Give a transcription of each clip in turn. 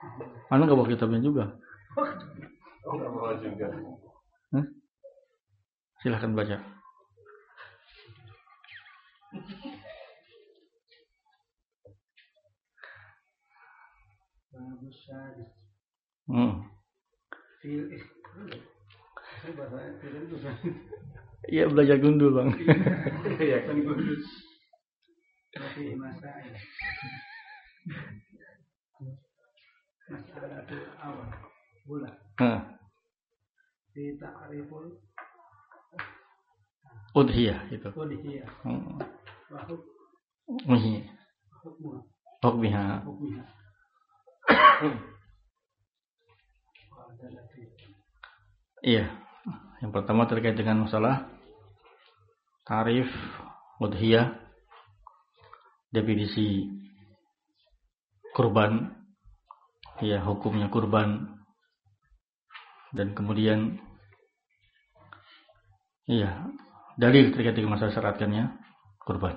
Anda nggak bawa kitabnya juga? Nggak bawa juga. Silahkan baca. Iya, belajar gundul bang. Iya kan gundul. Masalah itu awal bulan. Di ta'riful Udhiyah itu. udhiyah. Hukmiha. Iya. Yang pertama terkait dengan masalah tarif udhiyah, definisi kurban, ya hukumnya kurban, dan kemudian iya dalil terkait dengan masalah syaratkannya kurban.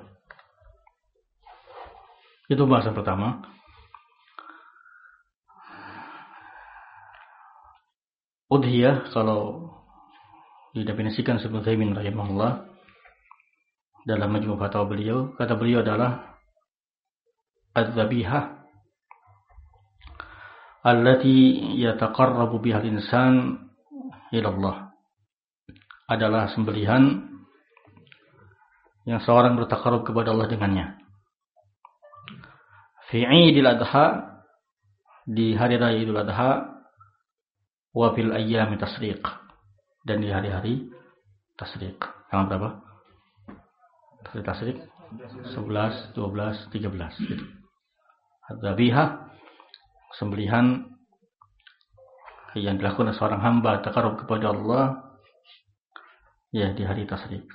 Itu bahasan pertama. Udhiyah kalau didefinisikan Ibnu Utsaimin rahimahullah dalam Majmu' Fatawa beliau, kata beliau adalah adz-dzabihah allati yataqarrabu biha al-insan ila Allah, adalah sembelihan yang seorang bertakarub kepada Allah dengannya. Fi Idul Adha, di hari raya Idul Adha, wa fil ayyami tasriq, dan di hari-hari tasriq. Tanggal berapa? Hari tasriq 11, 12, 13 gitu. Adzabihah, sembelihan yang dilakukan oleh seorang hamba takarub kepada Allah ya di hari tasriq,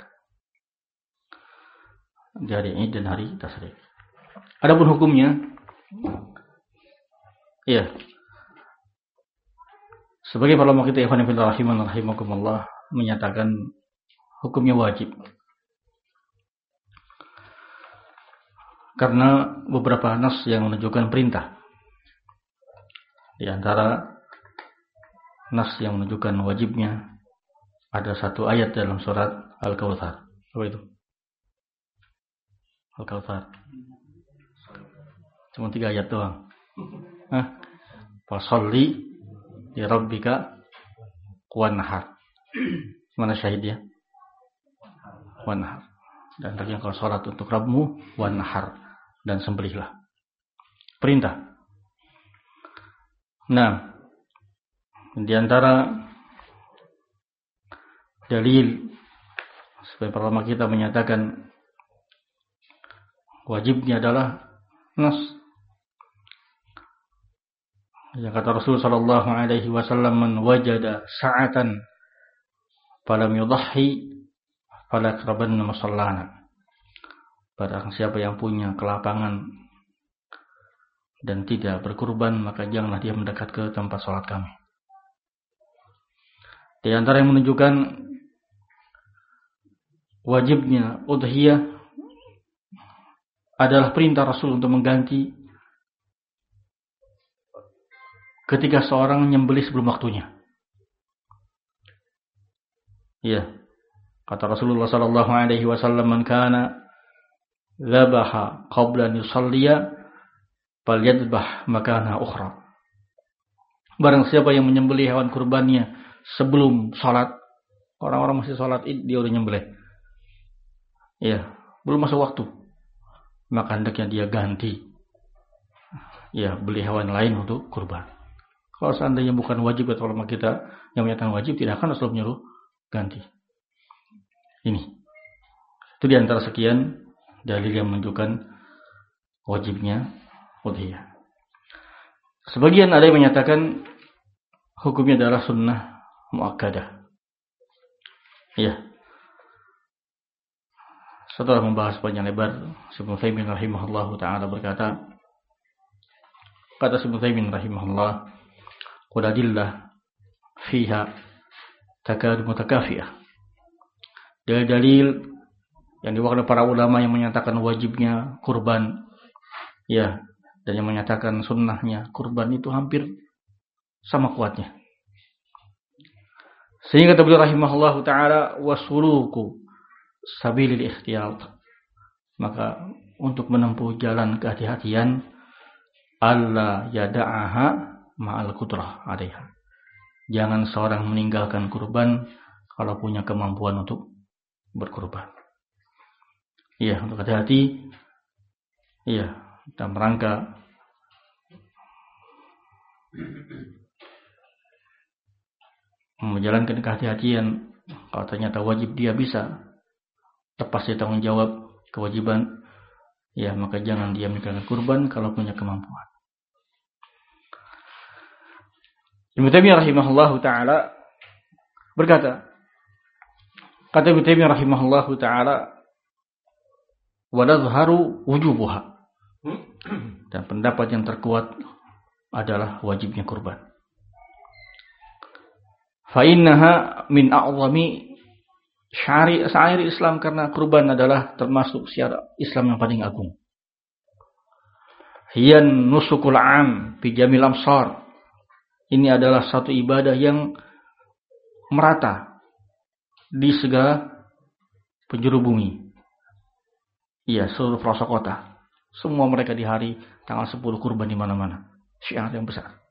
di hari Id dan hari tasriq. Adapun hukumnya, ya, sebagai para ulama kita ikhwan fillah rahimakumullah menyatakan hukumnya wajib. Karena beberapa nas yang menunjukkan perintah. Di antara nas yang menunjukkan wajibnya ada satu ayat dalam surat Al-Kautsar. Apa itu? Al-Kautsar. Cuma 3 ayat doang. Fasholli li rabbika wanhar. Mana syahidnya? Wanhar. Dan bagi engkau salat untuk Rabbmu wanhar, dan sembelihlah. Perintah. Nah, di antara dalil sebagai para ulama kita menyatakan wajibnya adalah nas yang kata Rasul sallallahu alaihi wasallam, man wajada sa'atan falam yudhhi fala yaqrabanna musallana. Barang siapa yang punya kelapangan dan tidak berkurban, maka janganlah dia mendekat ke tempat salat kami. Di antara yang menunjukkan wajibnya udhiyah adalah perintah Rasul untuk mengganti ketika seorang menyembelih sebelum waktunya. Ya, kata Rasulullah sallallahu alaihi wasallam, man kana dzabaha qabla an yusalliya falyadbah makana ukhra. Barang siapa yang menyembelih hewan kurbannya sebelum salat, orang-orang masih salat Id dia udah nyembelih. Ya, belum masuk waktu. Maka hendaknya dia ganti. Ya, beli hewan lain untuk kurban. Kalau seandainya bukan wajib, atau ulama kita yang menyatakan wajib, tidak akan Rasul menyuruh ganti. Ini. Itu di antara sekian dalil yang menunjukkan wajibnya udhiyah. Sebagian ada yang menyatakan hukumnya adalah sunnah muakkadah. Ya. Setelah membahas panjang lebar, Ibnu Utsaimin rahimahullahu taala berkata, kata Ibnu Utsaimin rahimahullah, qadillah fiha takad mutakafiah. Dalil yang diwakilkan para ulama yang menyatakan wajibnya kurban, ya, dan yang menyatakan sunnahnya kurban itu hampir sama kuatnya. Sehingga kata beliau rahimahullahu taala wasuluku sabilil ikhtiyat. Maka untuk menempuh jalan kehati-hatian alla yada'aha ma'al qudrah 'alaiha. Jangan seorang meninggalkan kurban kalau punya kemampuan untuk berkurban. Iya, untuk hati-hati. Iya, dalam rangka menjalankan kehati-hatian. Kalau ternyata wajib dia bisa lepas dari tanggung jawab kewajiban, ya maka jangan dia meninggalkan kurban kalau punya kemampuan. Ibnu Taimiyah rahimahullahu taala berkata, kata Ibnu Taimiyah rahimahullahu taala, wa nadhharu wujubuha. Dan pendapat yang terkuat adalah wajibnya kurban. Fa innaha min a'zami sya'air Islam, karena kurban adalah termasuk syiar Islam yang paling agung. Hiyan nusukul 'am fi jamil amsar. Ini adalah satu ibadah yang merata di segala penjuru bumi. Iya, seluruh pelosok kota. Semua mereka di hari tanggal 10 kurban di mana-mana. Syiar yang besar.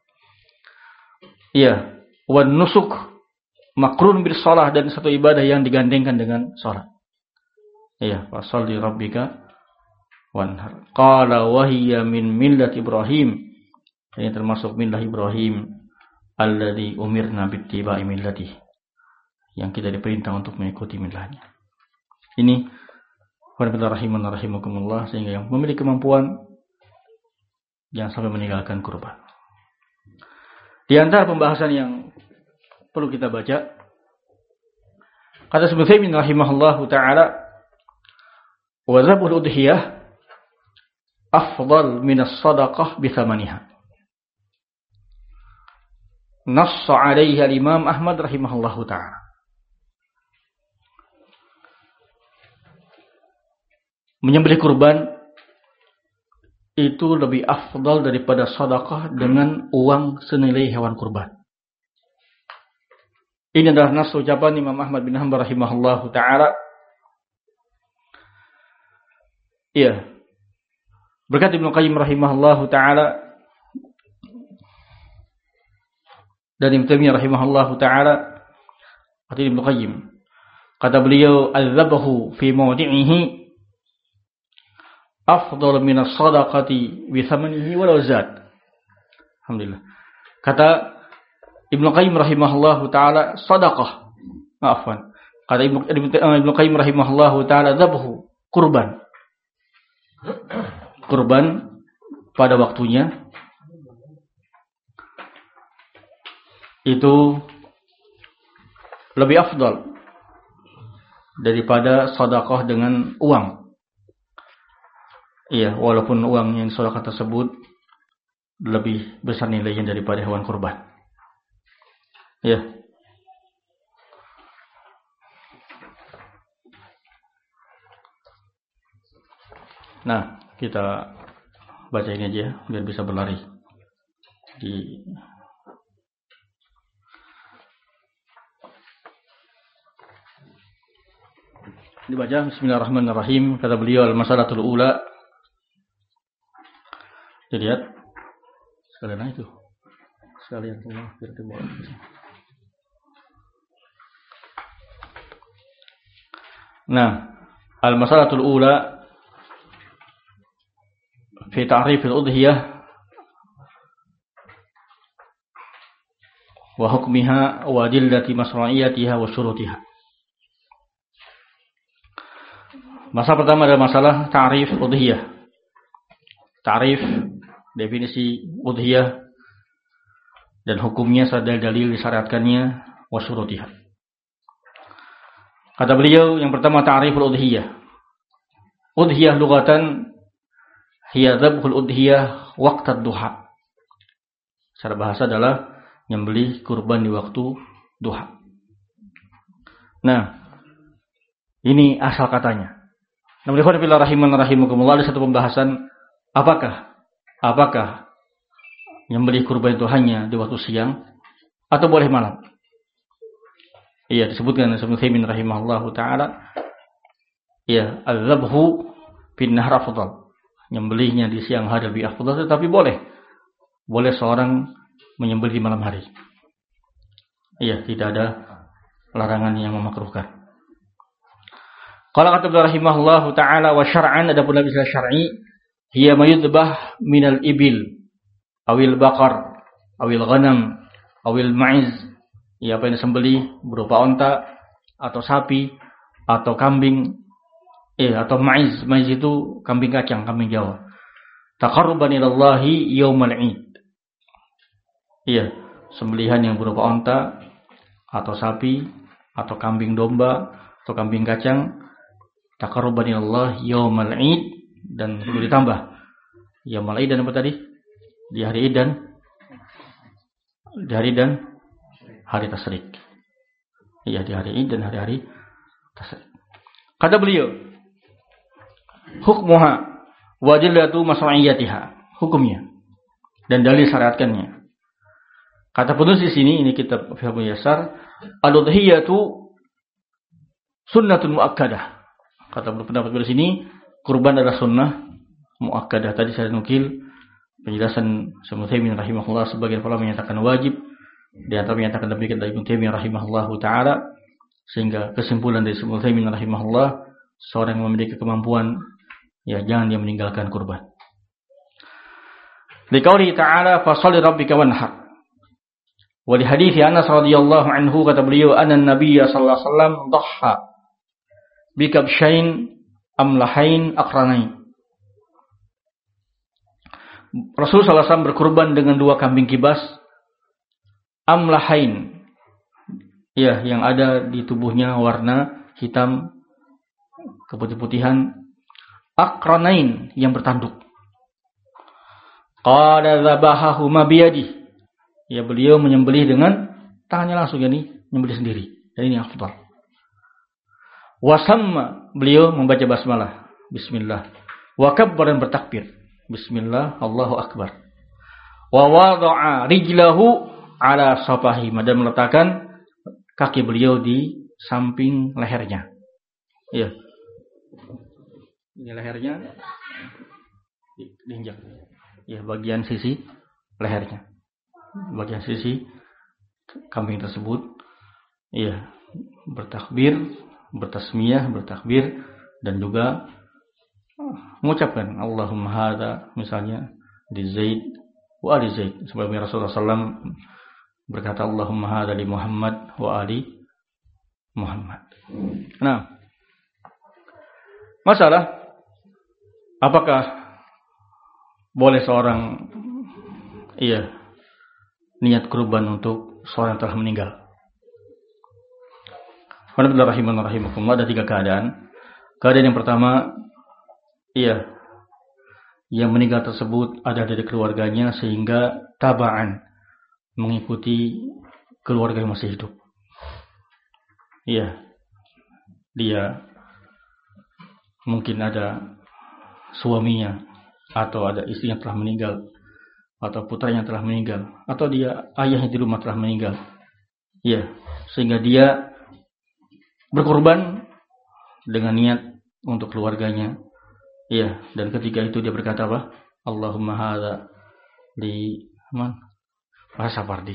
Iya, wan nusuk makrun bil shalah, dan satu ibadah yang digandengkan dengan salat. Iya, fasholli rabbika wanhar. Qala wa hiya min millati Ibrahim. Ini termasuk millah Ibrahim alladzi umirna bittiba'i millatihi, yang kita diperintah untuk mengikuti millahnya. Ini rahimakumullah, sehingga yang memiliki kemampuan jangan sampai meninggalkan kurban. Di antara pembahasan yang perlu kita baca, kata Ibnu Taimiyah rahimahullahu taala, wa dzabhul udhiyah afdal min as-sadaqah bi thamaniha. Nassa 'alaihi al-Imam Ahmad rahimahullahu taala. Menyembelih kurban itu lebih afdal daripada sedekah dengan uang senilai hewan kurban. Ini adalah nas ucapan Imam Ahmad bin Hanbal rahimahullahu taala. Iya. Berkata Ibnu Qayyim rahimahullahu taala dan Ibnu Taimiyah rahimahullahu taala, kata Ibnu Qayyim, kata beliau, al-dzabahu fi mawdi'ihi afdal min as-sadaqati bi thamanihi walau zad. Alhamdulillah. Kata Ibnu Qayyim rahimahullahu taala, sedekah. Maafkan. Kata Ibnu Qayyim rahimahullahu taala, dzabhu, kurban. Kurban pada waktunya itu lebih afdal daripada sedekah dengan uang. Iya, walaupun uang yang sedekah tersebut lebih besar nilainya daripada hewan kurban. Iya. Nah, kita baca ini aja biar bisa berlari. Dibaca bismillahirrahmanirrahim. Kata beliau, al-masalatul ula. Jadi lihat sekalian itu. Sekalian semua biar dibawa. Nah, al-masalatul ula fi ta'rif al-udhiyah wa hukmiha wa adillati masra'iyatiha wa syurutiha. Masalah pertama adalah masalah ta'rif udhiyah. Ta'rif, definisi udhiyah dan hukumnya serta dalil disyariatkannya, wa syurutiha. Kata beliau, yang pertama ta'riful udhiyah. Udhiyah lughatan hiya dzabhul udhiyah waqtad duha. Secara bahasa adalah nyembelih kurban di waktu duha. Nah, ini asal katanya. Namun rahimakumullah, ada satu pembahasan, apakah apakah menyembelih kurban itu hanya di waktu siang atau boleh malam? Iya, disebutkan oleh Ibnu Utsaimin rahimahullahu taala, ya, al-zabhu bin nahar afdal. Menyembelihnya di siang hari lebih afdal, tetapi boleh seorang menyembelih di malam hari. Iya, tidak ada larangan yang memakruhkan. Qala kata beliau rahimahullahu taala, wa syar'an, adapun dalam istilah syar'i, hiya mayudbah minal ibil awil baqar awil ghanam awil ma'iz. Ya, apa yang disembelih berupa onta atau sapi atau kambing, atau ma'iz. Ma'iz itu kambing kacang, kambing Jawa. Taqarruban ilallahi yaumal 'id. Iya, sembelihan yang berupa onta atau sapi atau kambing domba atau kambing kacang, taqarruban ilallahi yaumal 'id, dan perlu ditambah yaumul 'id dan apa tadi? Di hari Id dan hari tasyrik. Iya, di hari Id dan hari-hari tasyrik. Kata beliau, hukmuha wa adillatu mas'u'iyatiha, hukumnya dan dalil syariatkannya. Kata penulis di sini, ini kitab Fiqh Muyassar, al-udhiyatu sunnatun muakkadah. Kata pendapat di sini, kurban adalah sunnah muakkadah. Tadi saya nukil penjelasan Ibnu Utsaimin rahimahullah, sebagian ulama menyatakan wajib, di antara menyatakan demikian dari Ibnu Taimiyah rahimahullahu taala, sehingga kesimpulan dari Ibnu Utsaimin rahimahullah, seorang yang memiliki kemampuan, ya, jangan dia meninggalkan kurban. Liqauli ta'ala fasholli rabbika wanhar. Wa li hadithi Anas radhiyallahu anhu, kata beliau, anna nabiyya sallallahu alaihi wasallam dhahha bi kabshain amlahain aqranain. Rasulullah SAW berkurban dengan 2 kambing kibas amlahain, ya, yang ada di tubuhnya warna hitam keputih-putihan, aqranain, yang bertanduk. Qala dzabahahuma biyadi, ya, beliau menyembelih dengan tangannya langsung, yakni menyembelih sendiri, dan ini afdal. Wasamma, beliau membaca basmalah, bismillah, wa kabbar, dan bertakbir, bismillah, Allahu akbar. Wa wada'a rijlahu ala safahi, dan meletakkan kaki beliau di samping lehernya. Iya. Ini lehernya diinjak. Ya, bagian sisi lehernya. Bagian sisi kambing tersebut, iya, bertakbir, bertasmiyah, bertakbir, dan juga mengucapkan Allahumma hadza, misalnya di Zaid wa ali Zaid, sebagaimana Rasulullah SAW berkata Allahumma hadza li Muhammad wa ali Muhammad. Nah, masalah apakah boleh seorang, iya, niat kurban untuk seorang yang telah meninggal? Ada 3 keadaan. Keadaan yang pertama, iya, yang meninggal tersebut ada dari keluarganya, sehingga tabaan, mengikuti keluarga yang masih hidup. Iya, dia mungkin ada suaminya, atau ada istri yang telah meninggal, atau putranya telah meninggal, atau dia ayahnya di rumah telah meninggal. Iya, sehingga dia berkorban dengan niat untuk keluarganya. Iya, dan ketika itu dia berkata apa? Allahumma hadza li man? Bahasa Sapardi.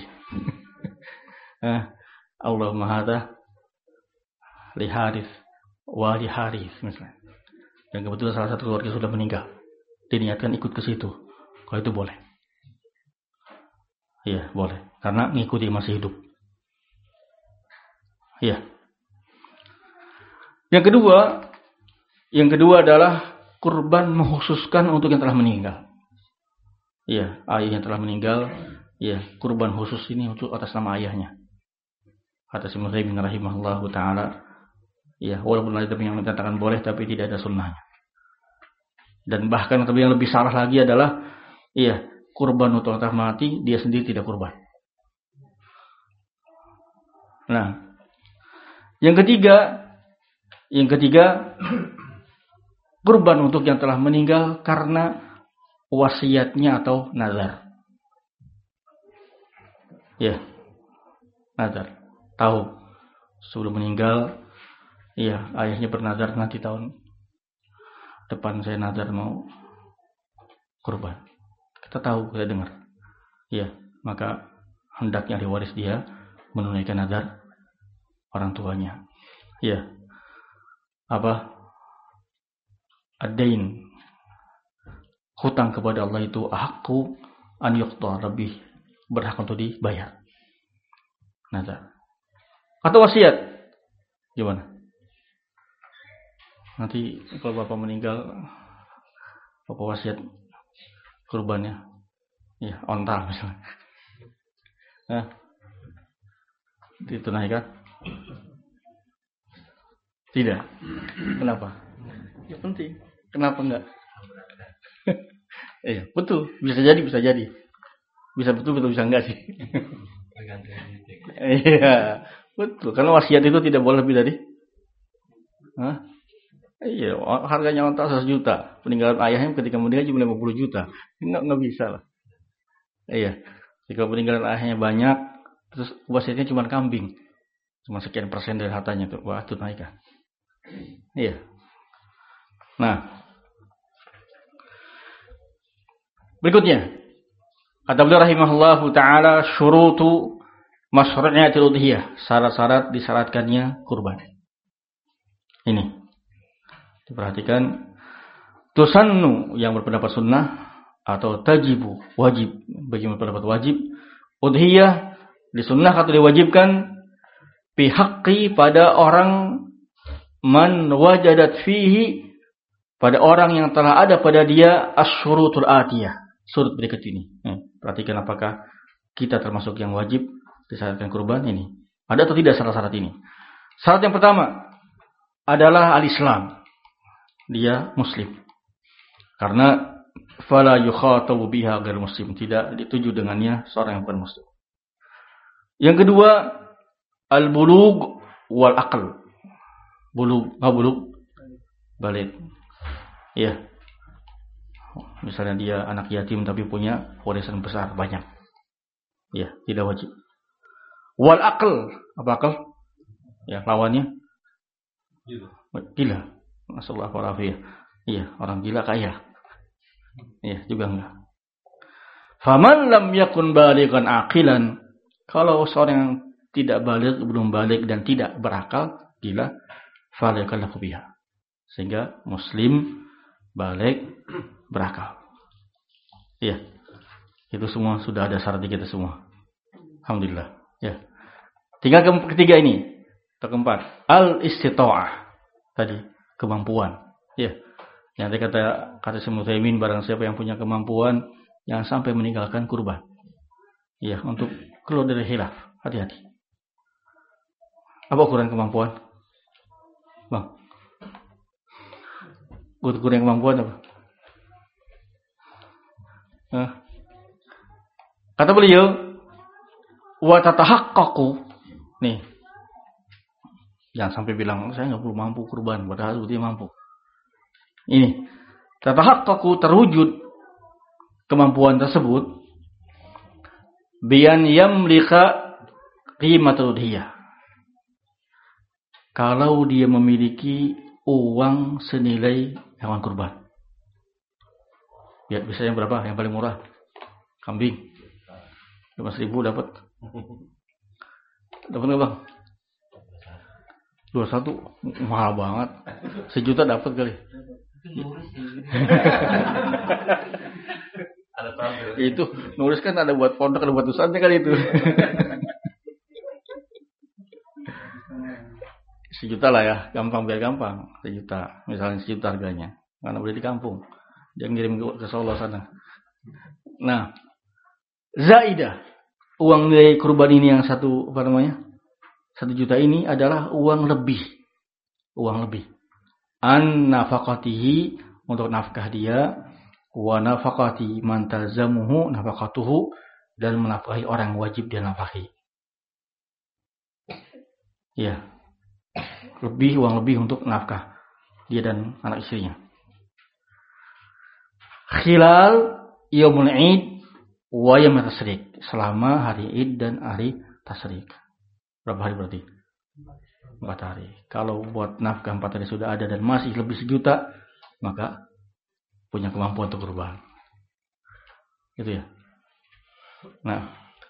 Allahumma hadza li Harith wa li Harith, misalnya. Dan kebetulan salah satu keluarga sudah meninggal, diniatkan ikut ke situ. Kalau itu boleh. Iya, boleh. Karena mengikuti masih hidup. Iya. Yang kedua adalah kurban mengkhususkan untuk yang telah meninggal. Iya, ayah yang telah meninggal, iya, kurban khusus ini untuk atas nama ayahnya. Kata Ibnu Utsaimin rahimahullahu taala, iya, walaupun ada yang mengatakan boleh, tapi tidak ada sunnahnya. Dan bahkan yang lebih salah lagi adalah, iya, kurban untuk orang mati, dia sendiri tidak kurban. Nah, yang ketiga, kurban untuk yang telah meninggal karena wasiatnya atau nazar. Ya, nazar. Tahu sebelum meninggal, iya ayahnya bernazar nanti tahun depan saya nazar mau kurban. Kita tahu, kita dengar. Iya, maka hendaknya ahli waris dia menunaikan nazar orang tuanya. Iya. Apa? Ad-dain. Hutang kepada Allah itu ahqqu an yuqta, lebih berhak untuk dibayar. Nazar. Atau wasiat. Gimana? Nanti kalau bapak meninggal, bapak wasiat kurbannya, ya onta misalnya. Nah, ditunaikan? Tidak. Kenapa? Ya penting. Kenapa enggak? Iya, betul. Bisa jadi. Bisa betul, bisa enggak sih. Iya, betul. Karena wasiat itu tidak boleh lebih dari. Iya, harganya onta 100 juta. Peninggalan ayahnya ketika meninggal cuma 50 juta. Enggak bisa lah. Iya. Jika peninggalan ayahnya banyak, terus wasiatnya cuma kambing. Cuma sekian persen dari hartanya tuh. Wah, tunaikan. Iya. Nah. Berikutnya. Kata beliau rahimahullahu ta'ala, syurutu masyru'iyatil udhiyah. Syarat-syarat disyaratkannya kurban. Ini. Diperhatikan. Tusannu yang berpendapat sunnah. Atau tajibu, wajib. Bagi yang berpendapat wajib. Udhiyah disunnah atau diwajibkan. Bihaqqi pada orang man wajadat fihi. Pada orang yang telah ada pada dia asyurutul atiyah. Surut berikut ini. Perhatikan apakah kita termasuk yang wajib disyaratkan kurban ini. Ada atau tidak syarat-syarat ini? Syarat yang pertama adalah al-Islam. Dia muslim. Karena fala yukhatabu biha ghairu muslim, tidak dituju dengannya seorang yang bukan muslim. Yang kedua al-bulugh wal aql. Bulugh balik. Ya. Misalnya dia anak yatim tapi punya warisan besar banyak. Ya, tidak wajib. Wal aql, apa aql? Ya, lawannya gila. Masallahu alaihi. Iya, orang gila kaya. Iya, juga enggak. Faman lam yakun balighan aqilan, kalau seorang yang tidak baligh, belum baligh dan tidak berakal, gila, falyakallahu biha. Sehingga muslim baligh berakal. Iya. Itu semua sudah ada syarat kita semua. Alhamdulillah. Ya. Tinggal ketiga ini. Atau keempat, al-istita'ah. Tadi kemampuan. Ya. Yang kata Syekh Utsaimin, barang siapa yang punya kemampuan jangan sampai meninggalkan kurban. Iya, untuk keluar dari khilaf. Hati-hati. Apa ukuran kemampuan? Bang. Ukuran kemampuan apa? Kata beliau, wa tatahaqqaqu. Nih. Jangan sampai bilang saya enggak perlu mampu kurban, padahal dia mampu. Ini, tatahaqqaqu, terwujud kemampuan tersebut bian yamlika qimatul udhiyah. Kalau dia memiliki uang senilai hewan kurban. Ya, biasanya berapa yang paling murah? Kambing. 5.000 dapat. Dapat enggak, Bang? 21 mahal banget. 1 juta dapat kali. Itu nulis kan ada buat pondok, ada buat tulisannya kali itu. 1 juta lah ya, gampang biar gampang. 1 juta, misalnya 1 juta harganya. Karena boleh di kampung. Dia ngirim ke Solo sana. Nah, zaidah, uang nilai kurban ini yang 1 juta ini adalah uang lebih. Uang lebih. An nafaqatihi, untuk nafkah dia, wa nafaqati man talzamuhu nafaqatuhu, dan menafkahi orang wajib dia nafkahi. Ya. Uang lebih untuk nafkah dia dan anak istrinya. Khilal yaumul id wa yaum tasyrik, selama hari id dan hari tasyrik. Berapa hari berarti? 4 hari. Kalau buat nafkah 4 hari sudah ada dan masih lebih 1 juta, maka punya kemampuan untuk kurban. Gitu ya. Nah,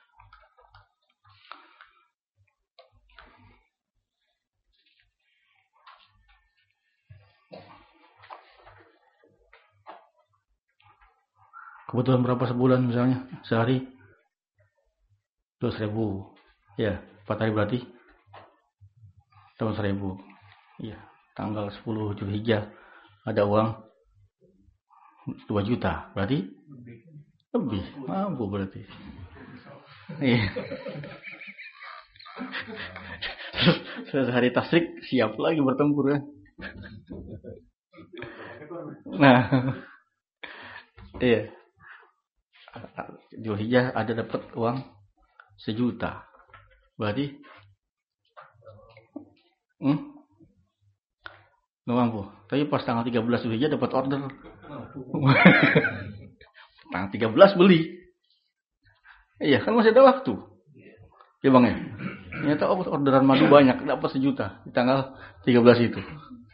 kebutuhan berapa sebulan misalnya? Sehari 200.000. Ya, 4 hari berarti 200.000. Iya, tanggal 10 Zulhijjah ada uang 2 juta. Berarti lebih mampu berarti. Iya. Terus hari tasyrik siap lagi bertempur ya. Nah, iya. Zulhijjah ada dapat uang 1 juta. Berarti nggak mampu. Tapi pas tanggal 13 Zulhijjah dapat order. Tanggal 13 beli. Iya, kan masih ada waktu. Ya Bang ya. Ternyata orderan madu banyak, dapat 1 juta di tanggal 13 itu.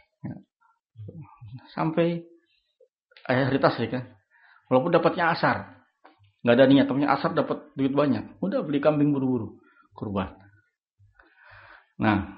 Sampai hari tasyrik kan. Walaupun dapatnya asar. Nggak ada niat, tapi asar dapat duit banyak. Udah beli kambing buru-buru, kurban. Nah,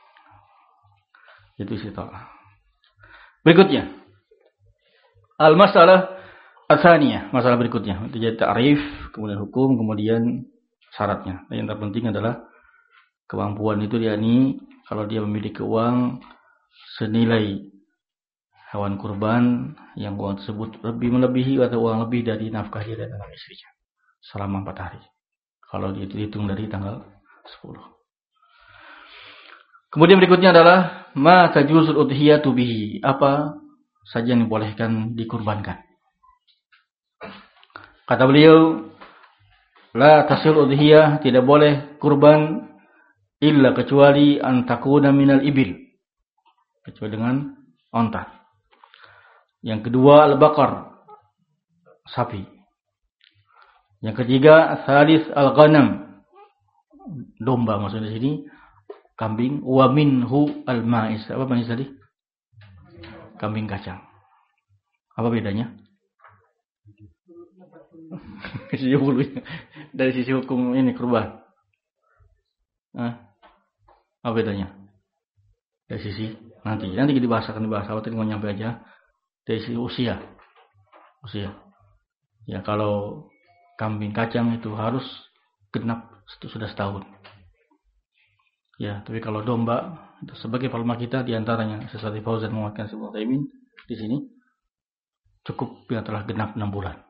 itu sih toh. Berikutnya, al-masalah ats-tsaniyah, masalah berikutnya. Itu jadi ta'rif, kemudian hukum, kemudian syaratnya. Dan yang terpenting adalah kemampuan itu, yakni kalau dia memiliki uang senilai hewan kurban yang uang tersebut lebih melebihi atau uang lebih dari nafkah dia dan anak istrinya selama 4 hari. Kalau dia dihitung dari tanggal 10. Kemudian berikutnya adalah ma tajuzul udhiyatu bihi, apa saja yang dibolehkan dikurbankan. Kata beliau, la tasil udhiyah, tidak boleh kurban illa kecuali an takuna minal ibil, kecuali dengan onta. Yang kedua al-baqar, sapi. Yang ketiga tsalits al-ghanam, domba maksudnya di sini, kambing. Wa minhu al-ma'is, apa manis tadi? Kambing kacang. Apa bedanya? Dari sisi hukum ini kurban. Apa bedanya? Dari sisi nanti kita akan dibahas. Awal tadi mau nyampe aja. Dari sisi usia. Ya kalau kambing kacang itu harus genap sudah setahun. Ya, tapi kalau domba itu sebagai palma kita diantaranya seperti Fauzan menguatkan sebuah taimin di sini cukup bila telah genap 6 bulan.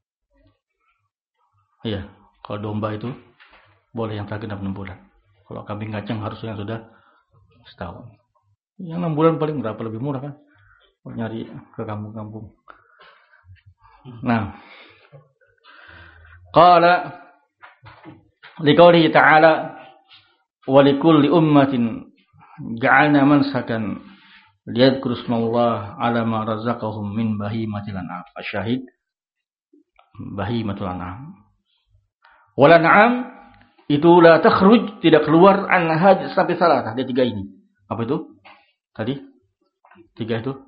Ya, kalau domba itu boleh yang telah genap 6 bulan. Kalau kambing kacang harus yang sudah setahun. Yang 6 bulan paling berapa, lebih murah kan? Nyari ke kampung-kampung. Nah, qala liqaulihi ta'ala wa likulli ummatin ja'alna mansakan liyadhkuru ismallah 'ala ma razaqahum min bahimatil an'am. Asyahid bahimatul an'am. Wal an'am itu la takhruj, tidak keluar an haj sampai salah. Ada 3 ini. Apa itu? Tadi 3 itu.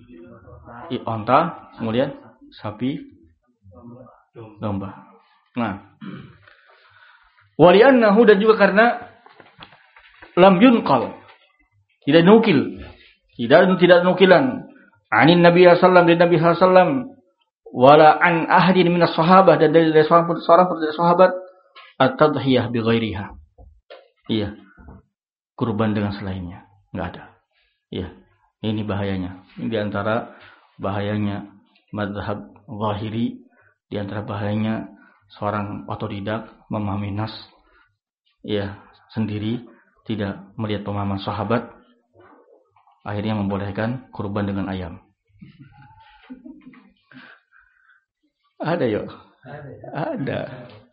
Onta, kemudian sapi, domba. Nah, waliannahu, dan juga karena lam yunqal, tidak nukil, tidak nukilan anin Nabi sallallahu alaihi wasallam, dari Nabi sallallahu alaihi wasallam, wala an ahadin minas sahabah, dan dari seorang dari sahabat, at-tadhiyah bi ghairiha. Iya, kurban dengan selainnya, enggak ada. Iya, ini bahayanya. Ini di antara bahayanya mazhab zahiri, di antara bahayanya seorang otodidak memahami nas ya sendiri, tidak melihat pemahaman sahabat, akhirnya membolehkan kurban dengan ayam. Ada yuk? Ada.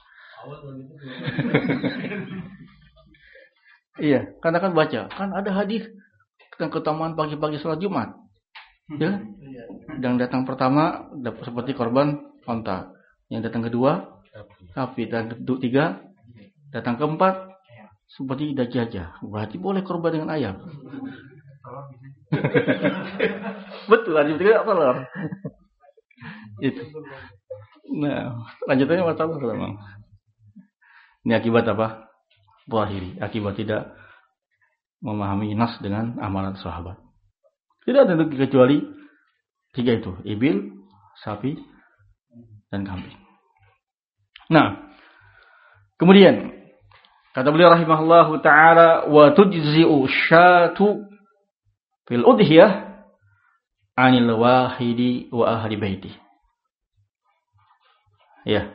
Iya, karena kan baca, kan ada hadis tentang keutamaan pagi-pagi sholat Jumat. Ya, yang datang pertama seperti korban onta, Yang datang kedua, sapi. Dan ketiga, datang keempat, seperti dajjajah. Berarti boleh korban dengan ayam. Betul, hadis ketiga telur. Itu. Nah, lanjutannya masalah memang. Ini akibat apa? Zahiri. Akibat tidak memahami nas dengan amalan sahabat. Tidak ada kecuali tiga itu, ibil, sapi, dan kambing. Nah, kemudian kata beliau rahimahullahu taala, wa tujzi'u syatu fil udhiyah 'anil wahidi wa ahli baiti. Ya.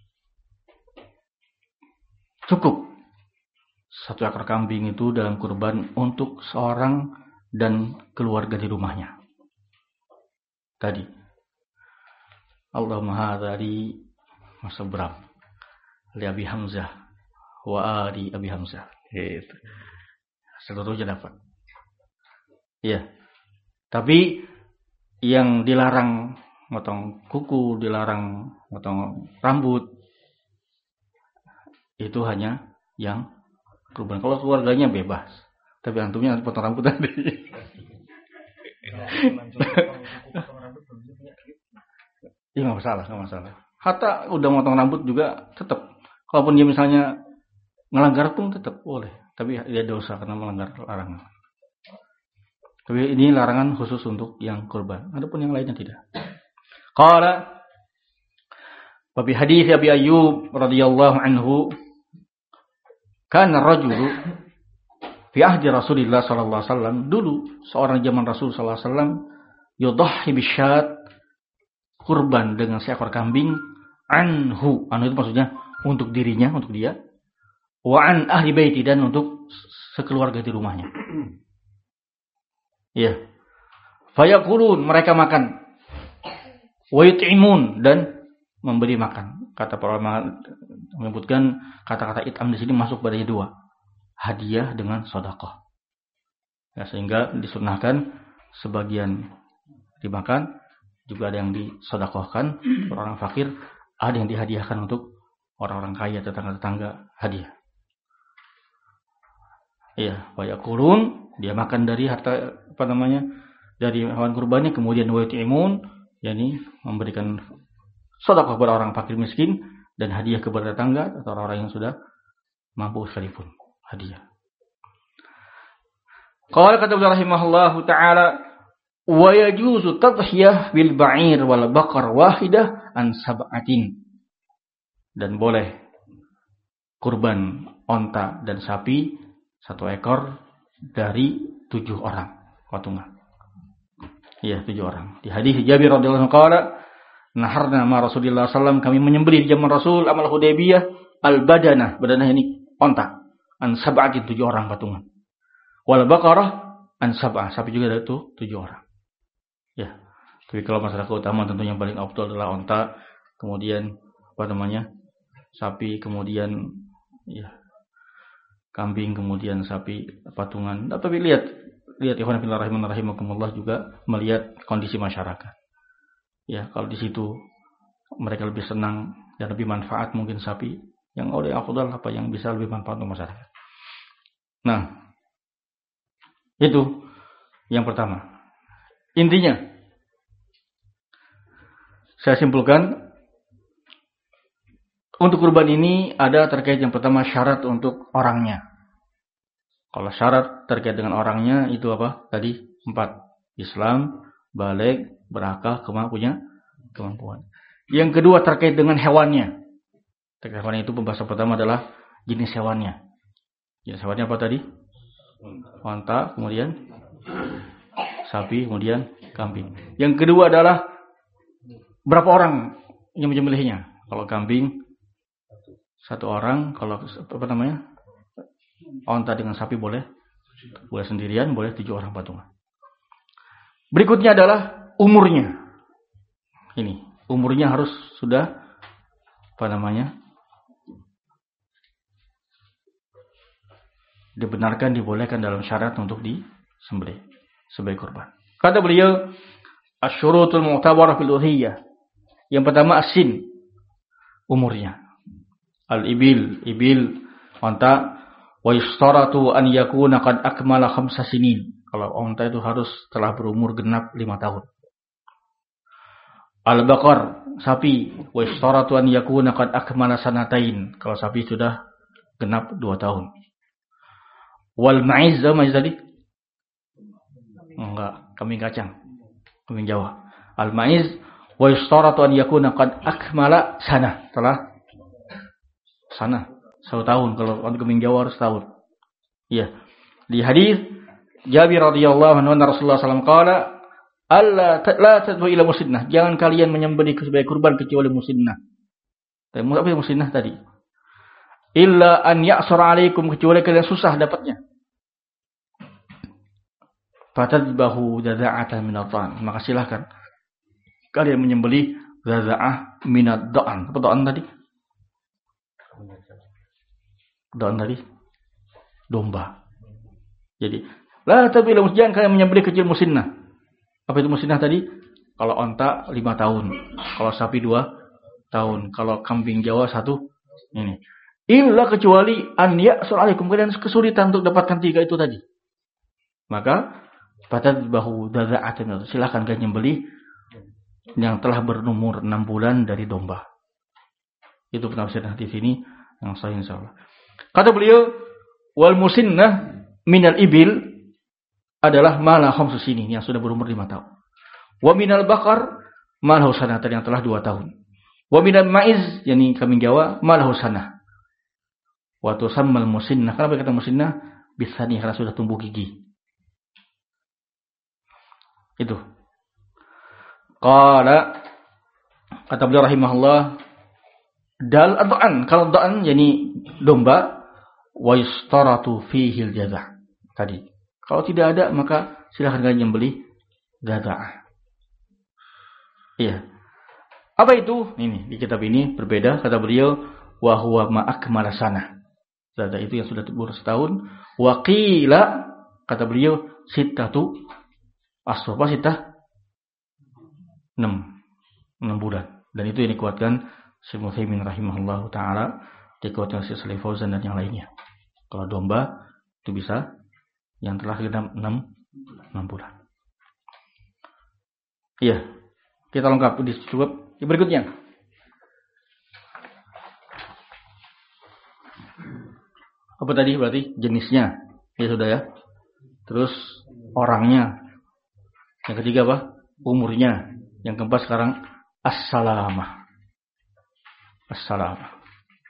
Cukup satu ekor kambing itu dalam kurban untuk seorang dan keluarga di rumahnya. Tadi Allahumma hadza li masabram li Abi Hamzah wa ali Abi Hamzah. Gitu. Seluruhnya dapat. Iya. Tapi yang dilarang motong kuku, dilarang motong rambut, itu hanya yang kurban. Kalau keluarganya bebas, tapi antumnya potong rambut tadi. Iya nggak masalah. Hatta udah motong rambut juga tetap. Kalaupun dia misalnya melanggar pun tetap boleh. Tapi dia dosa karena melanggar larangan. Tapi ini larangan khusus untuk yang kurban. Adapun yang lainnya tidak. Qala Babi hadis Abi Ayyub radhiyallahu anhu, kana rajulu fi ahdi Rasulillah sallallahu alaihi wasallam, dulu seorang zaman Rasul sallallahu alaihi wasallam, yudhhi bisyat, kurban dengan seekor kambing, anhu itu maksudnya untuk dirinya, untuk dia, wa an ahli baiti, dan untuk sekeluarga di rumahnya. Ya. Fayaqulun, mereka makan, wa yut'imun, dan memberi makan. Kata para ulama menyebutkan kata-kata it'am di sini masuk padanya dua, hadiah dengan sedekah. Ya, sehingga disunahkan sebagian dimakan, juga ada yang disedekahkan orang fakir, ada yang dihadiahkan untuk orang-orang kaya, tetangga-tetangga, hadiah. Iya, fayaqulun, dia makan dari harta dari hewan kurbannya, kemudian wa yut'imun, yakni memberikan sedekah kepada orang fakir miskin, dan hadiah kepada tetangga atau orang-orang yang sudah mampu sekalipun, hadiah. Qala kata beliau rahimahullahu taala, wa yajuzu tadhiyah bil ba'ir wal baqar wahidah an sab'atin, dan boleh kurban onta dan sapi satu ekor dari 7 orang patungan. Iya, 7 orang. Di hadis Jabir radhiyallahu anhu qala, naharna ma Rasulillah sallam, kami menyembelih di zaman Rasul amal Hudaybiyah al-badanah, badanah ini onta, an sab'atin 7 orang patungan. Wal baqarah an sab'ah, sapi juga ada itu 7 orang. Ya. Tapi kalau masalah keutamaan tentunya yang paling afdal adalah onta, kemudian sapi, kemudian ya kambing, kemudian sapi patungan. Tapi lihat ikhwan fillah rahimakumullah juga melihat kondisi masyarakat. Ya, kalau di situ mereka lebih senang dan lebih manfaat mungkin sapi, yang oleh afdal apa yang bisa lebih manfaat untuk masyarakat. Nah, itu yang pertama. Intinya saya simpulkan, untuk kurban ini ada terkait yang pertama syarat untuk orangnya. Kalau syarat terkait dengan orangnya itu apa? Tadi 4. Islam, baligh, berakal, punya kemampuan. Yang kedua terkait dengan hewannya. Terkait hewannya itu pembahasan pertama adalah jenis hewannya. Jenis hewannya apa tadi? Onta, kemudian sapi, kemudian kambing. Yang kedua adalah berapa orang yang menyembelihnya. Kalau kambing 1 orang, kalau onta dengan sapi boleh sendirian, boleh 7 orang patungan. Berikutnya adalah umurnya. Ini, umurnya harus sudah dibenarkan, dibolehkan dalam syarat untuk disembelih sebagai kurban. Kata beliau, asy-syurutul mu'tabarah fil udhiyah. Yang pertama asin, umurnya. Ibil onta, wa yustaratu an yakuna qad akmala 5 sinin. Kalau onta itu harus telah berumur genap 5 tahun. Al-baqar, sapi, wa yustaratu an yakuna qad akmala sanatain. Kalau sapi sudah genap 2 tahun. Wal ma'iz tadi? Enggak, kambing kacang. Kambing Jawa. Al ma'iz wa yustaratu an yakuna qad akmala sana. Telah sana 1 tahun. Kalau kambing Jawa harus tahun. Iya. Di hadis Jabir radhiyallahu anhu Rasulullah sallallahu alaihi wasallam qala alla la tadbu ila musinnah. Jangan kalian menyembelih sebagai kurban kecuali musinnah. Apa musinnah tadi? Illa an ya'sara alaikum, kecuali kalian susah dapatnya. Fatadbahu dza'atan min ad-dha'n. Maka silakan kalian menyembelih dza'ah min ad-dha'n. Apa dha'n tadi? Dha'n tadi domba. Jadi la tadbu ila musinnah, kalian menyembelih kecuali musinnah. Apa itu musinnah tadi? Kalau onta 5 tahun, kalau sapi 2 tahun, kalau kambing Jawa 1 ini. Illa kecuali an ya'sur alaikum, kalian kesulitan untuk dapatkan 3 itu tadi. Maka fatadbahu dza'atan, silakan kalian nyembelih yang telah berumur 6 bulan dari domba. Itu penafsiran hadis ini yang sahih insyaallah. Kata beliau, wal musinnah minal ibil adalah malah 5 sinin, yang sudah berumur 5 tahun. Wa minal baqar malahu sanatan, yang telah 2 tahun. Wa minal ma'iz, yakni kambing Jawa, malahu sanah. Wa tusammal musinnah. Kenapa kata musinnah? Bisani, karena sudah tumbuh gigi. Itu. Qala, kata beliau rahimahullah, dal adhan, kalau adhan yakni domba, wa yustaratu fihi al-jazah. Tadi. Kalau tidak ada, maka silakan kalian nyembelih dza'ah. Iya. Apa itu? Ini di kitab ini berbeda, kata beliau, wa huwa ma akmala sanah. Dza'ah itu yang sudah berumur 1 tahun. Wa qila, kata beliau, sittatu ashhur. Apa sittah? 6 bulan. Dan itu yang dikuatkan Syekh Utsaimin rahimahullahu taala, dikuatkan Syekh Shalih Fauzan dan yang lainnya. Kalau domba itu bisa yang telah genap 6 bulan. Iya. Kita lengkap di cukup. Berikutnya. Apa tadi berarti? Jenisnya. Ya sudah ya. Terus orangnya. Yang ketiga apa? Umurnya. Yang keempat sekarang as-salamah. As-salamah.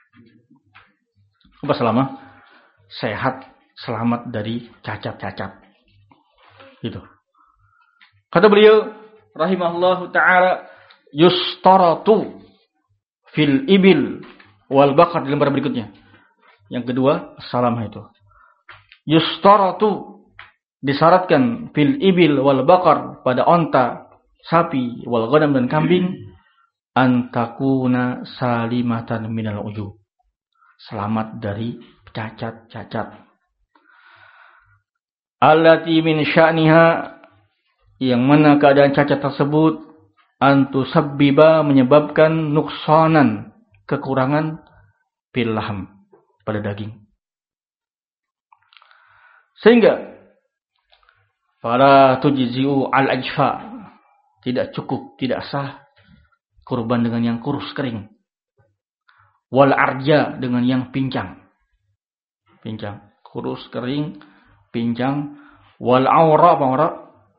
Apa salamah? Sehat, selamat dari cacat-cacat. Gitu. Kata beliau rahimahullahu taala, yustaratu fil ibil wal baqar, di lembar berikutnya. Yang kedua, salamah itu. Yustaratu, disyaratkan, fil ibil wal baqar, pada onta, sapi, wal ghanam dan kambing, antakuna salimatan minal ujub, selamat dari cacat-cacat. Allati min sya'niha, yang mana keadaan cacat tersebut, antusabbiba, menyebabkan nuksanan, kekurangan, fil laham, pada daging. Sehingga fala tujzi'u al-ajfa, tidak cukup, tidak sah kurban dengan yang kurus kering. Wal arja, dengan yang pincang. Pincang, kurus kering, pincang. Wal aura, apa aura?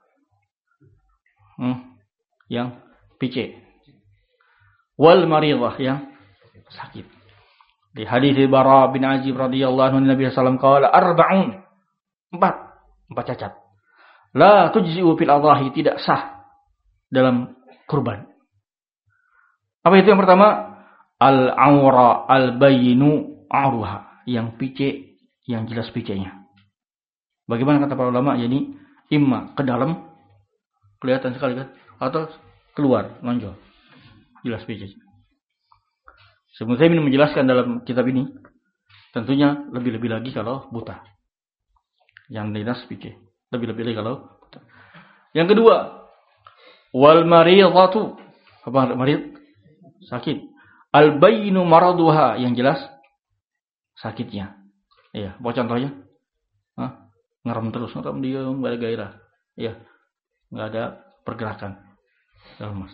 Yang pice. Wal maridah, yang sakit. Di hadis Bara bin Azib radhiyallahu anhu, Nabi sallallahu alaihi wasallam qala arba'un, 4 cacat. La tujzi'u fil adhahi, tidak sah dalam kurban. Apa itu yang pertama? Al-aura al-bayinu auruha, yang pice, yang jelas picenya. Bagaimana kata para ulama? Jadi imma ke dalam kelihatan sekali kan, atau keluar nonjol jelas picenya. Sebelum saya ingin menjelaskan dalam kitab ini, tentunya lebih-lebih lagi kalau buta, yang dinas pice, lebih-lebih lagi kalau buta. Yang kedua, wal maridatu, apa marid? Sakit. Al-bayinu maraduha, yang jelas sakitnya. Iya, apa contohnya? Ngerem terus, ngerem dia enggak ada gairah. Iya. Enggak ada pergerakan. Lemas.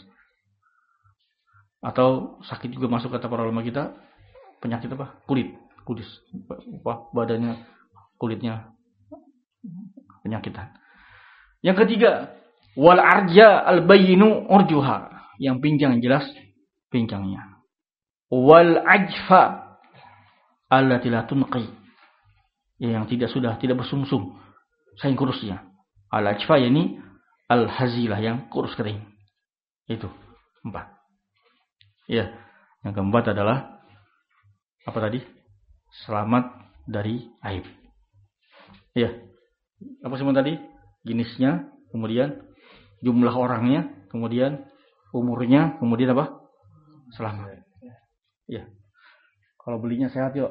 Atau sakit juga masuk kata para ulama kita, penyakit apa? Kulit. Badannya, kulitnya penyakitan. Yang ketiga, wal arja al-bayinu urjuha, yang pincang jelas pincangnya. Wal ajfa allati la tunqi, yang tidak bersumsum, saking kurusnya. Al ajfa yakni al hazilah, yang kurus kering. Itu 4. Ya, yang keempat adalah apa tadi? Selamat dari aib. Ya. Apa semua tadi? Jenisnya, kemudian jumlah orangnya, kemudian umurnya, kemudian apa? Selamat. Ya. Kalau belinya sehat yuk.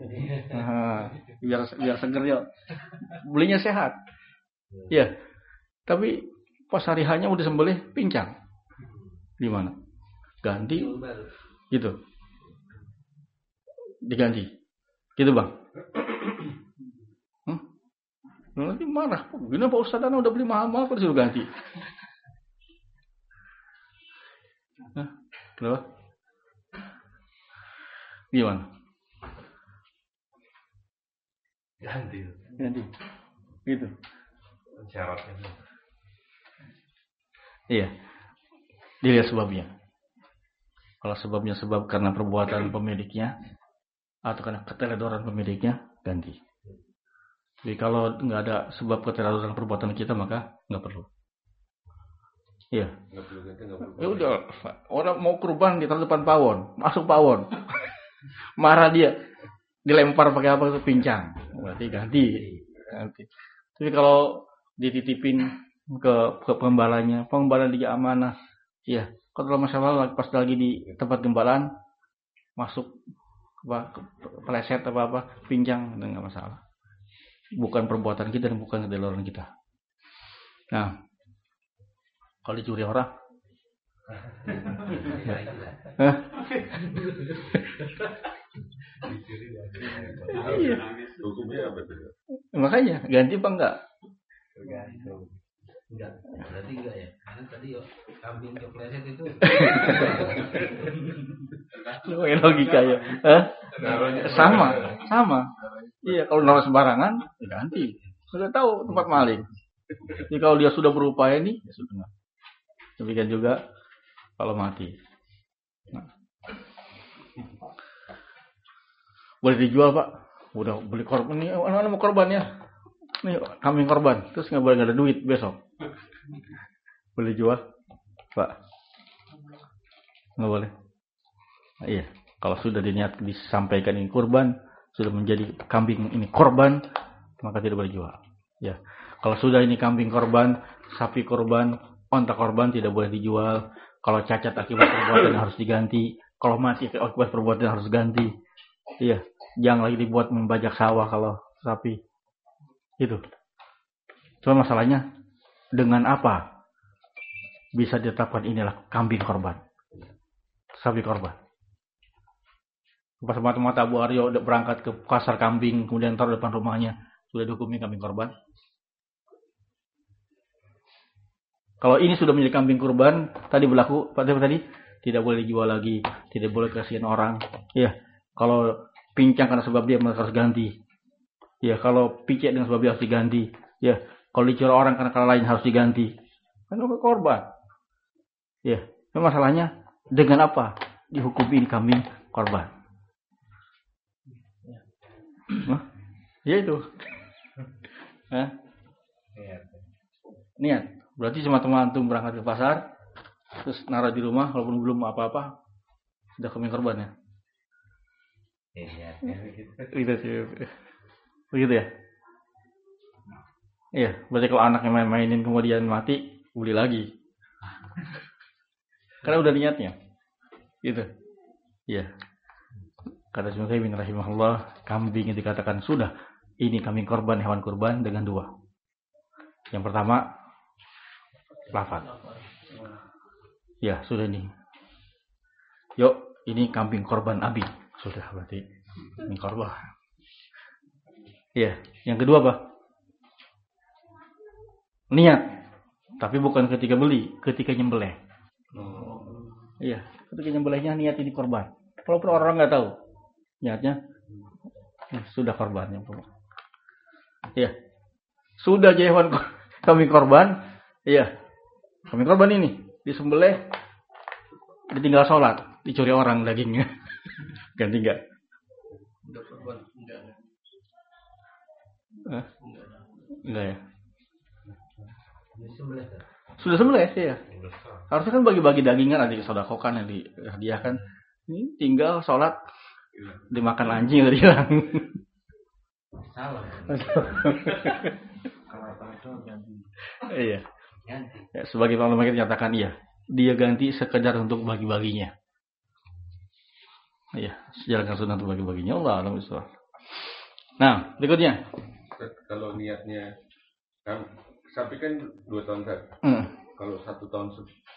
Biar seger yuk. Belinya sehat. Ya. Tapi pas hari hanya udah sembelih pincang. Gimana? Ganti. Gitu. Diganti. Gitu, Bang. Nanti marah. Gini Pak Ustadz udah beli mahal-mahal kok disuruh ganti. Kenapa? Gimana? Ganti. Gitu. Syaratnya. Iya. Dilihat sebabnya. Kalau sebabnya sebab karena perbuatan pemiliknya atau karena keteledoran pemiliknya, ganti. Jadi kalau nggak ada sebab keteledoran perbuatan kita, maka nggak perlu. Iya. Ya udah, orang mau kurban di depan pawon, masuk pawon, marah dia, dilempar pakai apa itu pincang, berarti ganti. Tapi kalau dititipin ke pembalanya, pembala dia amanah, ya. Kalau masalah pas lagi di tempat gembalaan masuk peleset apa pincang, nggak masalah. Bukan perbuatan kita dan bukan keteledoran kita. Nah, kalau dicuri orang, Hukumnya apa tuh? Makanya ganti apa enggak? Tergantung. Enggak, berarti enggak ya? Karena tadi kambing kepleset itu. Logika ya. Sama. Iya, kalau naruh sembarangan, ya ganti. Sudah tahu tempat maling. Jadi kalau dia sudah berupaya nih, ya sudah. Demikian juga kalau mati. Nah. Boleh dijual, Pak. Udah beli korban nih, anak-anak mau korban ya. Nih kambing korban, terus nggak boleh, nggak ada duit besok. Boleh jual, Pak? Nggak boleh. Nah, iya, kalau sudah diniat disampaikan ini kurban, sudah menjadi kambing ini korban, maka tidak boleh jual. Ya, kalau sudah ini kambing korban, sapi korban, onta korban tidak boleh dijual. Kalau cacat akibat perbuatan harus diganti. Kalau mati akibat perbuatan harus ganti. Iya, jangan lagi dibuat membajak sawah kalau sapi. Itu. Cuma masalahnya dengan apa bisa ditetapkan inilah kambing korban, sapi korban. Pas mata Abu Aryo berangkat ke pasar kambing, kemudian taruh depan rumahnya, sudah dihukumi kambing korban. Kalau ini sudah menjadi kambing kurban, tadi berlaku tadi tidak boleh dijual lagi, tidak boleh kasihan orang. Ya, kalau pincang karena sebab dia harus ganti. Ya, kalau picek dengan sebab dia harus diganti. Ya, kalau dicuri orang karena lain harus diganti. Kan korban. Ya, masalahnya dengan apa dihukumi kambing korban? Ya itu. Niat. Berarti teman-teman antum berangkat ke pasar, terus naruh di rumah, walaupun belum apa-apa, sudah kambing korban ya. Gitu sih. Begitu ya. Iya, berarti kalau anaknya main-mainin kemudian mati, beli lagi. Karena udah niatnya. Gitu. Iya. Kata Syekh bin rahimahullah, kambing yang dikatakan sudah ini kambing korban, hewan kurban dengan dua. Yang pertama, lafaz. Ya, sudah ini. Yuk, ini kambing korban Abi. Sudah berarti ini korban. Iya. Yang kedua apa? Niat. Tapi bukan ketika beli, ketika nyembelih. Iya. Ketika nyembelihnya niat ini korban. Walaupun orang nggak tahu niatnya, sudah korbannya. Iya. Sudah jadi hewan kambing korban. Iya. Kambing korban ini disembelih, ditinggal sholat, dicuri orang dagingnya. Ganti enggak? Enggak ya. Sudah sembelih ya. Harusnya kan bagi-bagi dagingan, ada disedekahkan, yang dihadiahkan. Ini tinggal sholat, dimakan anjing udah hilang. Salah. Iya. Ya, sebagai ulama kita nyatakan iya. Dia ganti sekedar untuk bagi-baginya. Iya, sejalankan sunnah untuk bagi-baginya. Allah alam bisawab. Nah, berikutnya. Kalau niatnya kan sapi kan 2 tahun kan. Kalau 1 tahun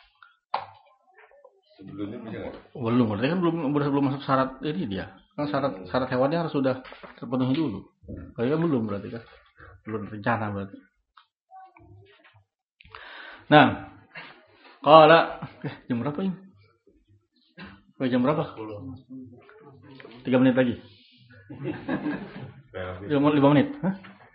sebelumnya bisa nggak? Belum, berarti kan belum masuk syarat ini dia. Kan syarat hewannya harus sudah terpenuhi dulu. Kalau kan belum berarti kan. Belum rencana berarti. Nah, kalau jam berapa ini? Jam berapa? 3 menit lagi. 5 menit. Hah?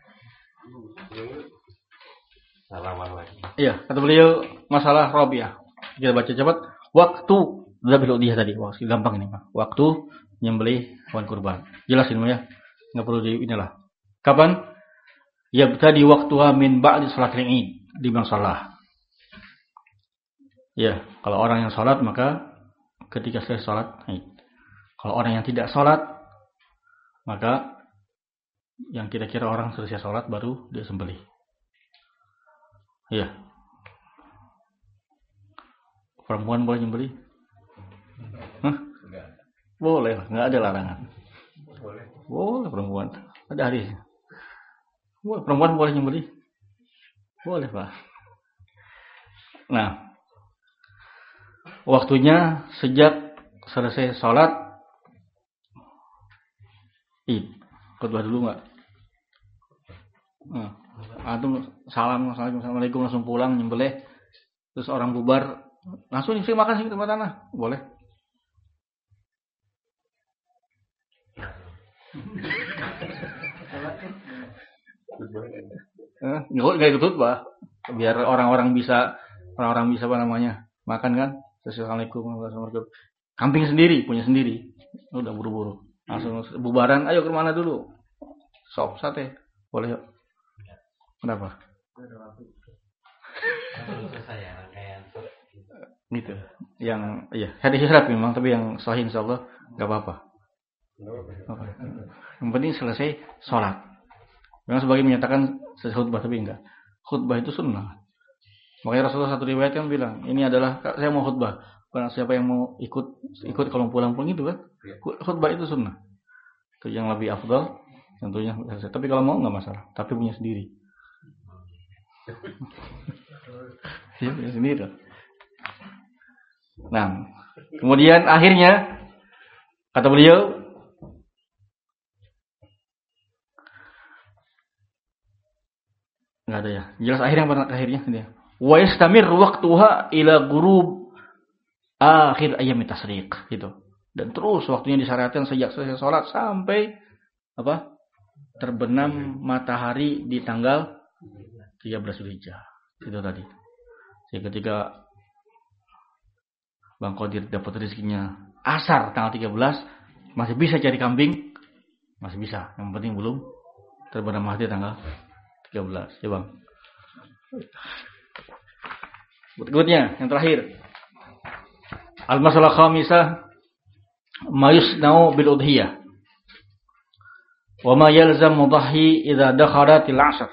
Salaman lagi. Iya, kata beliau masalah Rabi'ah. Kita baca cepat. Waktu Dzabil Udhiyah tadi. Wah, gampang ini, Pak. Waktu nyembelih hewan kurban. Jelasin ya. Enggak perlu di inilah. Kapan? Ya tadi waktuha min ba'di salatil Id, di bang salat. Ya, kalau orang yang salat maka ketika selesai salat Id. Kalau orang yang tidak salat maka yang kira-kira orang selesai salat baru dia sembelih. Iya. Perempuan boleh nyembelih? Hah? Boleh, nggak ada larangan. Boleh perempuan. Ada hadis. Boleh, perempuan boleh nyembelih? Boleh, Pak. Nah, waktunya sejak selesai sholat Id. Khutbah dulu nggak? Antum assalamualaikum langsung pulang nyembelih, terus orang bubar langsung sih makan sih di tempat tanah, boleh? Nggak ikut khutbah, biar orang-orang bisa apa namanya makan kan. Assalamualaikum warahmatullahi wabarakatuh. Kambing sendiri punya sendiri, udah buru-buru langsung bubaran. Ayo ke mana dulu? Sop sate, boleh yuk. Kenapa? Gitu. Yang iya hadis syarat memang, tapi yang sahih insyaallah enggak apa-apa. Yang penting selesai sholat. Memang sebagian menyatakan selesai khutbah, tapi enggak. Khutbah itu sunnah. Makanya Rasulullah satu riwayat yang bilang, ini adalah saya mau khutbah. Karena siapa yang mau ikut kalau pulang gitu kan. Khutbah itu sunnah. Itu yang lebih afdal tentunya. Tapi kalau mau enggak masalah, tapi punya sendiri. Ya, punya sendiri. Nah, kemudian akhirnya kata beliau, nggak ada ya. Jelas akhirnya dia. Wa yastamir waqtuha ila ghurub akhir ayyam tasyriq gitu. Dan terus waktunya disyariatkan sejak selesai salat sampai apa? Terbenam matahari di tanggal 13 Dzulhijjah. Itu tadi. Jadi ketika Bang Qadir dapat rezekinya asar tanggal 13, masih bisa cari kambing? Masih bisa. Yang penting belum terbenam matahari tanggal 13. Ya, Bang. Berikutnya, yang terakhir. Al-masalah khamisah ma yusna'u bil udhiyah. Wa ma yalzam mudahhi idza dakhalatil 'ashr.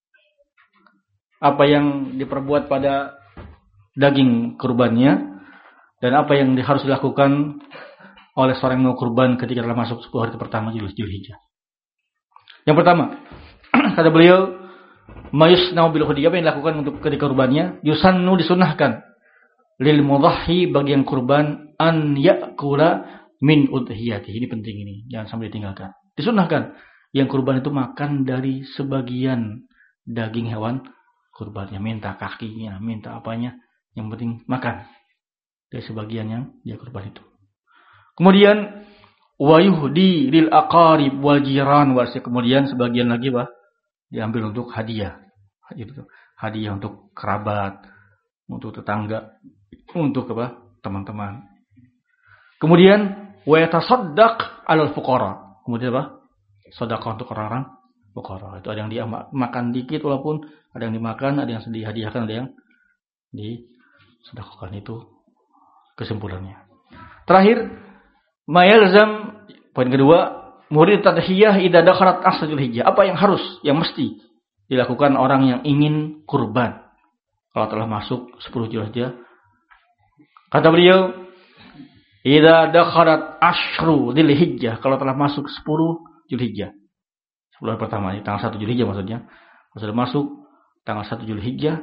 Apa yang diperbuat pada daging kurbannya dan apa yang harus dilakukan oleh seorang yang mau kurban ketika telah masuk 10 hari pertama Dzulhijjah. Yang pertama, kata beliau, mayusnau bil hudiyah, apa yang dilakukan untuk ketika kurbannya? Yusannu, disunahkan lil mudahhi, bagi yang kurban, an ya'kula min udhiyati. Ini penting ini, jangan sampai ditinggalkan. Disunnahkan yang kurban itu makan dari sebagian daging hewan kurbannya, minta kakinya, minta apanya, yang penting makan dari sebagian yang dia kurban itu. Kemudian wa yuhdi lil aqarib wal jiran, kemudian sebagian lagi diambil untuk hadiah. Itu hadiah untuk kerabat, untuk tetangga, untuk teman-teman. Kemudian wa yatasaddaq 'alal fuqara. Kemudian sedekah untuk orang-orang fuqara. Itu ada yang dia makan dikit walaupun ada yang dimakan, ada yang dihadiahkan, ada yang disedekahkan. Itu kesimpulannya. Terakhir, ma yalzam, poin kedua, murid tadhiyah idza dakhalat asrul hijjah. Apa yang harus, yang mesti dilakukan orang yang ingin kurban kalau telah masuk 10 Zulhijjah? Kata beliau, idza dakhalat ashru dzulhijjah, kalau telah masuk 10 Zulhijjah. 10 hari pertama, ini tanggal 1 Zulhijjah maksudnya. Kalau sudah masuk tanggal 1 Zulhijjah,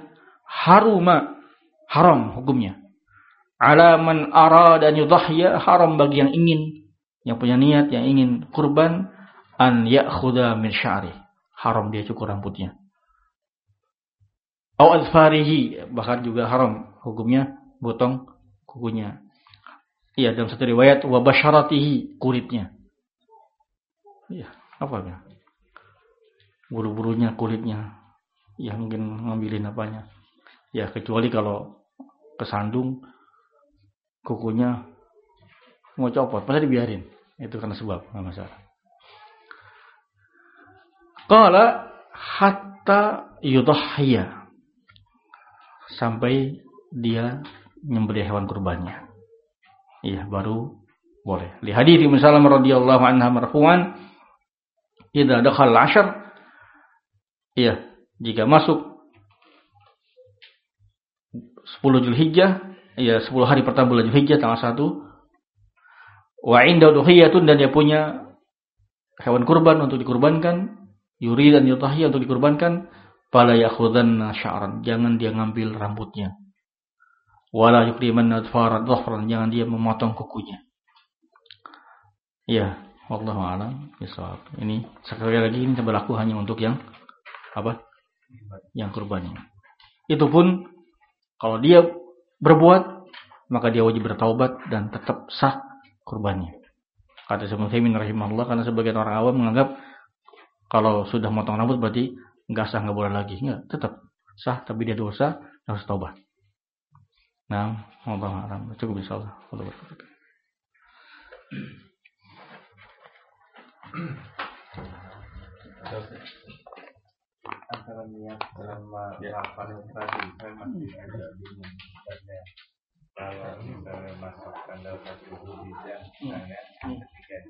haram hukumnya. Ala man arada an yudhhiya, haram bagi yang ingin, yang punya niat, yang ingin kurban, an ya'khudha min sya'ri, haram dia cukur rambutnya. Au azfarihi, bahkan juga haram hukumnya potong kukunya. Iya, dalam satu riwayat wa basyaratihi, kulitnya. Iya, apa ya? Buru-burunya, kulitnya, yang mungkin ngambilin apanya. Ya, kecuali kalau kesandung kukunya mau copot, masa dibiarin. Itu karena sebab, enggak masalah. Qala hatta yudhhiya, sampai dia menyembelih hewan kurbannya. Iya, baru boleh. Li hadits Ummu Salamah radhiyallahu anha marfu'an, idza dakhala al-'ashr, iya, jika masuk 10 Zulhijjah, ya 10 hari pertama bulan Zulhijjah tanggal 1, wa 'inda udhiyatun, dan dia punya hewan kurban untuk dikurbankan, yurid dan yudhhiya untuk dikurbankan, fala ya'khudanna sya'ran, jangan dia ngambil rambutnya. Wala yukrimanna dhafran, jangan dia memotong kukunya. Ya, wallahu a'lam bishawab. Ini sekali lagi ini berlaku hanya untuk yang yang kurbannya. Itu pun kalau dia berbuat, maka dia wajib bertaubat dan tetap sah kurbannya. Kata Syekh Utsaimin rahimahullah, karena sebagian orang awam menganggap kalau sudah motong rambut berarti enggak sah, enggak boleh lagi. Enggak, tetap sah, tapi dia dosa, harus taubat. Nah, wallahu a'lam. Cukup insyaallah. Antara niat selama 8 tadi, saya masih agak bingung. Kalau misalnya masuk tanggal 1 Zulhijjah,